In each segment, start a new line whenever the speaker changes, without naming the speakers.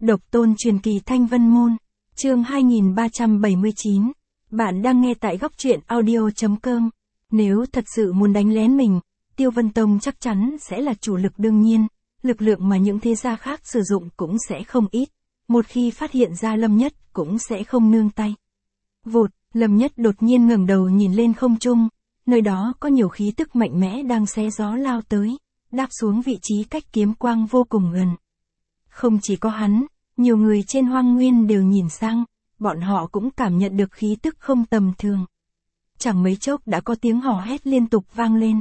Độc tôn truyền kỳ Thanh Vân Môn, chương 2379. Bạn đang nghe tại góc truyện audio.com. Nếu thật sự muốn đánh lén mình, Tiêu Vân Tông chắc chắn sẽ là chủ lực đương nhiên, lực lượng mà những thế gia khác sử dụng cũng sẽ không ít. Một khi phát hiện ra Lâm Nhất cũng sẽ không nương tay. Vụt, Lâm Nhất đột nhiên ngẩng đầu nhìn lên không trung, nơi đó có nhiều khí tức mạnh mẽ đang xé gió lao tới, đáp xuống vị trí cách kiếm quang vô cùng gần. Không chỉ có hắn, nhiều người trên hoang nguyên đều nhìn sang, bọn họ cũng cảm nhận được khí tức không tầm thường. Chẳng mấy chốc đã có tiếng hò hét liên tục vang lên.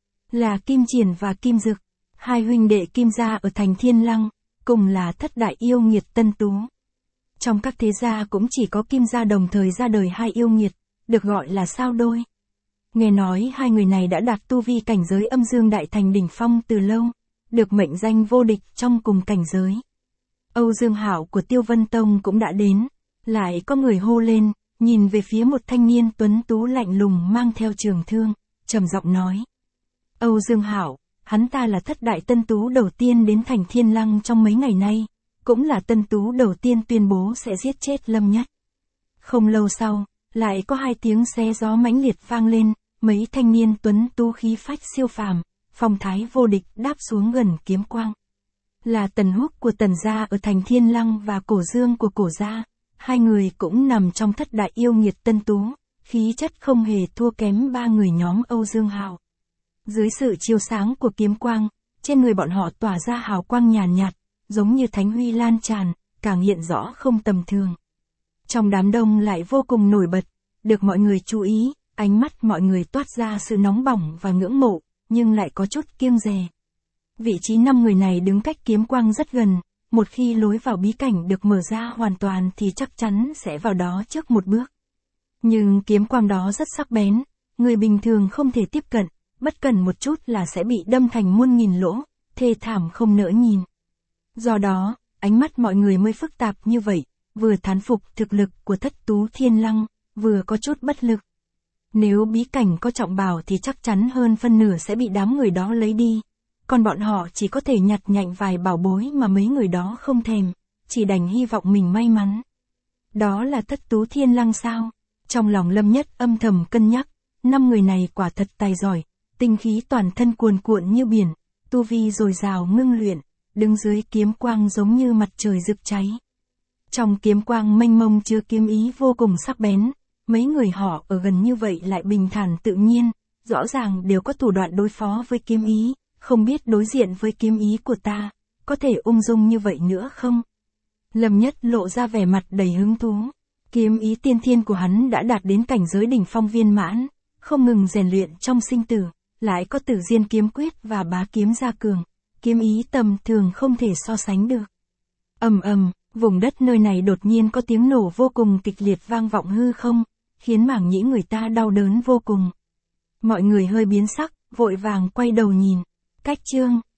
Là Kim Triển và Kim Dực, hai huynh đệ Kim gia ở thành Thiên Lăng, cùng là thất đại yêu nghiệt tân tú. Trong các thế gia cũng chỉ có Kim gia đồng thời ra đời hai yêu nghiệt, được gọi là sao đôi. Nghe nói hai người này đã đạt tu vi cảnh giới âm dương đại thành đỉnh phong từ lâu, được mệnh danh vô địch trong cùng cảnh giới. Âu Dương Hạo của Tiêu Vân Tông cũng đã đến, lại có người hô lên, nhìn về phía một thanh niên tuấn tú lạnh lùng mang theo trường thương, trầm giọng nói. Âu Dương Hạo, hắn ta là thất đại tân tú đầu tiên đến thành Thiên Lăng trong mấy ngày nay, cũng là tân tú đầu tiên tuyên bố sẽ giết chết Lâm Nhất. Không lâu sau, lại có hai tiếng xé gió mãnh liệt vang lên, mấy thanh niên tuấn tú khí phách siêu phàm, phong thái vô địch đáp xuống gần kiếm quang. Là Tần Húc của Tần gia ở thành Thiên Lăng và Cổ Dương của Cổ gia, hai người cũng nằm trong thất đại yêu nghiệt tân tú, khí chất không hề thua kém ba người nhóm Âu Dương Hạo. Dưới sự chiếu sáng của kiếm quang, trên người bọn họ tỏa ra hào quang nhàn nhạt, giống như thánh huy lan tràn, càng hiện rõ không tầm thường. Trong đám đông lại vô cùng nổi bật, được mọi người chú ý, ánh mắt mọi người toát ra sự nóng bỏng và ngưỡng mộ, nhưng lại có chút kiêng dè. Vị trí 5 người này đứng cách kiếm quang rất gần, một khi lối vào bí cảnh được mở ra hoàn toàn thì chắc chắn sẽ vào đó trước một bước. Nhưng kiếm quang đó rất sắc bén, người bình thường không thể tiếp cận, bất cẩn một chút là sẽ bị đâm thành muôn nghìn lỗ, thê thảm không nỡ nhìn. Do đó, ánh mắt mọi người mới phức tạp như vậy, vừa thán phục thực lực của Thất Tú Thiên Lăng, vừa có chút bất lực. Nếu bí cảnh có trọng bảo thì chắc chắn hơn phân nửa sẽ bị đám người đó lấy đi. Còn bọn họ chỉ có thể nhặt nhạnh vài bảo bối mà mấy người đó không thèm, chỉ đành hy vọng mình may mắn. Đó là Thất Tú Thiên Lăng sao? Trong lòng Lâm Nhất âm thầm cân nhắc, 5 người này quả thật tài giỏi, tinh khí toàn thân cuồn cuộn như biển, tu vi dồi dào ngưng luyện, đứng dưới kiếm quang giống như mặt trời rực cháy. Trong kiếm quang mênh mông chứa kiếm ý vô cùng sắc bén, mấy người họ ở gần như vậy lại bình thản tự nhiên, rõ ràng đều có thủ đoạn đối phó với kiếm ý. Không biết đối diện với kiếm ý của ta, có thể ung dung như vậy nữa không? Lâm Nhất lộ ra vẻ mặt đầy hứng thú. Kiếm ý tiên thiên của hắn đã đạt đến cảnh giới đỉnh phong viên mãn, không ngừng rèn luyện trong sinh tử, lại có Tử Diên kiếm quyết và Bá kiếm gia cường, kiếm ý tầm thường không thể so sánh được. Ầm ầm, vùng đất nơi này đột nhiên có tiếng nổ vô cùng kịch liệt vang vọng hư không, khiến mảng nhĩ người ta đau đớn vô cùng. Mọi người hơi biến sắc, vội vàng quay đầu nhìn. Cách chương